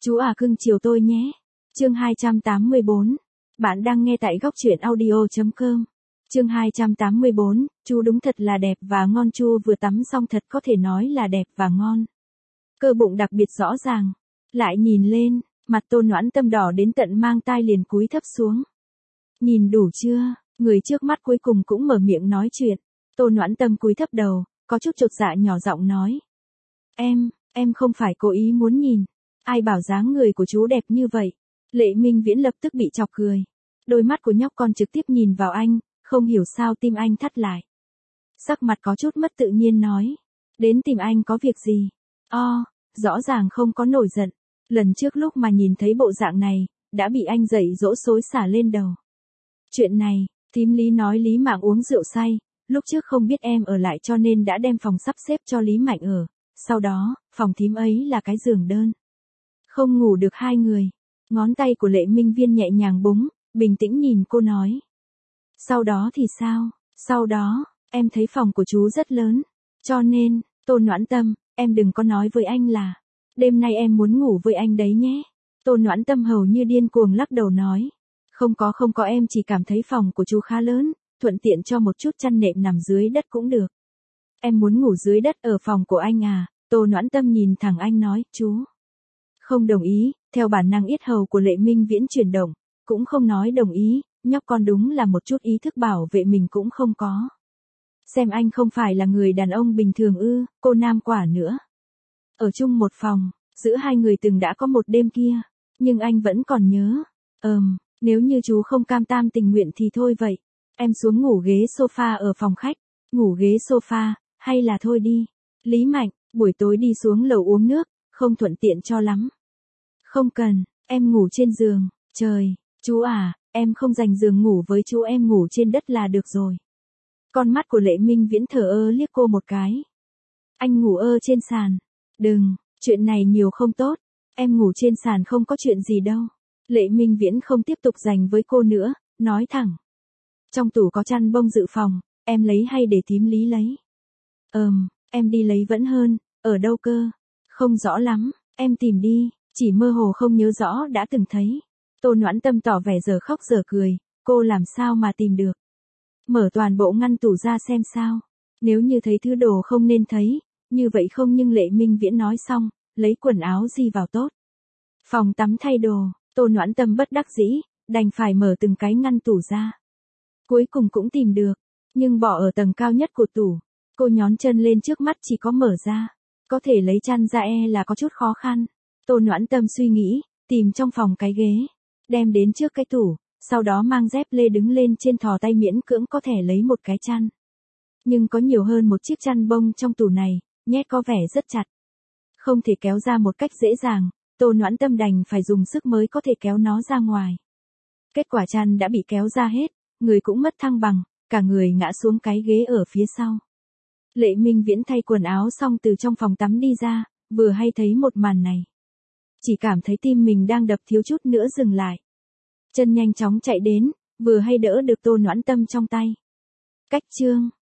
Chú à cưng chiều tôi nhé. Chương 284. Bạn đang nghe tại góc truyện audio.com. Chương 284, chú đúng thật là đẹp và ngon. Chu vừa tắm xong thật có thể nói là đẹp và ngon. Cơ bụng đặc biệt rõ ràng. Lại nhìn lên, mặt Tô Noãn Tâm đỏ đến tận mang tai liền cúi thấp xuống. Nhìn đủ chưa? Người trước mắt cuối cùng cũng mở miệng nói chuyện. Tô Noãn Tâm cúi thấp đầu, có chút chột dạ nhỏ giọng nói. Em không phải cố ý muốn nhìn. Ai bảo dáng người của chú đẹp như vậy? Lệ Minh Viễn lập tức bị chọc cười. Đôi mắt của nhóc con trực tiếp nhìn vào anh, không hiểu sao tim anh thắt lại. Sắc mặt có chút mất tự nhiên nói. Đến tìm anh có việc gì? Rõ ràng không có nổi giận. Lần trước lúc mà nhìn thấy bộ dạng này, đã bị anh dạy dỗ xối xả lên đầu. Chuyện này, thím Lý nói Lý Mạng uống rượu say, lúc trước không biết em ở lại cho nên đã đem phòng sắp xếp cho Lý Mạnh ở. Sau đó, phòng thím ấy là cái giường đơn. Không ngủ được hai người. Ngón tay của Lệ Minh Viễn nhẹ nhàng búng, bình tĩnh nhìn cô nói. Sau đó thì sao? Sau đó, em thấy phòng của chú rất lớn. Cho nên, Tô Noãn Tâm, em đừng có nói với anh là, đêm nay em muốn ngủ với anh đấy nhé. Tô Noãn Tâm hầu như điên cuồng lắc đầu nói. Không có em chỉ cảm thấy phòng của chú khá lớn, thuận tiện cho một chút chăn nệm nằm dưới đất cũng được. Em muốn ngủ dưới đất ở phòng của anh à? Tô Noãn Tâm nhìn thẳng anh nói, chú. Không đồng ý, theo bản năng yết hầu của Lệ Minh Viễn chuyển động, cũng không nói đồng ý, nhóc con đúng là một chút ý thức bảo vệ mình cũng không có. Xem anh không phải là người đàn ông bình thường ư, cô nam quả nữa. Ở chung một phòng, giữa hai người từng đã có một đêm kia, nhưng anh vẫn còn nhớ. Nếu như chú không cam tam tình nguyện thì thôi vậy, em xuống ngủ ghế sofa ở phòng khách, ngủ ghế sofa, hay là thôi đi. Lý Mạnh, buổi tối đi xuống lầu uống nước, không thuận tiện cho lắm. Không cần, em ngủ trên giường, trời, chú à, em không dành giường ngủ với chú, em ngủ trên đất là được rồi. Con mắt của Lệ Minh Viễn thờ ơ liếc cô một cái. Anh ngủ trên sàn. Đừng, chuyện này nhiều không tốt, em ngủ trên sàn không có chuyện gì đâu. Lệ Minh Viễn không tiếp tục dành với cô nữa, nói thẳng. Trong tủ có chăn bông dự phòng, em lấy hay để thím Lý lấy? Em đi lấy vẫn hơn, ở đâu cơ? Không rõ lắm, em tìm đi, chỉ mơ hồ không nhớ rõ đã từng thấy. Tô Noãn Tâm tỏ vẻ giờ khóc giờ cười, cô làm sao mà tìm được? Mở toàn bộ ngăn tủ ra xem sao. Nếu như thấy thứ đồ không nên thấy, như vậy không, nhưng Lệ Minh Viễn nói xong, lấy quần áo gì vào tốt. Phòng tắm thay đồ, Tô Noãn Tâm bất đắc dĩ, đành phải mở từng cái ngăn tủ ra. Cuối cùng cũng tìm được, nhưng bỏ ở tầng cao nhất của tủ. Cô nhón chân lên, trước mắt chỉ có mở ra. Có thể lấy chăn ra là có chút khó khăn. Tô Noãn Tâm suy nghĩ, tìm trong phòng cái ghế, đem đến trước cái tủ, sau đó mang dép lê đứng lên trên, thò tay miễn cưỡng có thể lấy một cái chăn. Nhưng có nhiều hơn một chiếc chăn bông trong tủ này, nhét có vẻ rất chặt. Không thể kéo ra một cách dễ dàng, Tô Noãn Tâm đành phải dùng sức mới có thể kéo nó ra ngoài. Kết quả chăn đã bị kéo ra hết, người cũng mất thăng bằng, cả người ngã xuống cái ghế ở phía sau. Lệ Minh Viễn thay quần áo xong từ trong phòng tắm đi ra, vừa hay thấy một màn này. Chỉ cảm thấy tim mình đang đập thiếu chút nữa dừng lại. Chân nhanh chóng chạy đến, vừa hay đỡ được Tô Noãn Tâm trong tay. Cách chương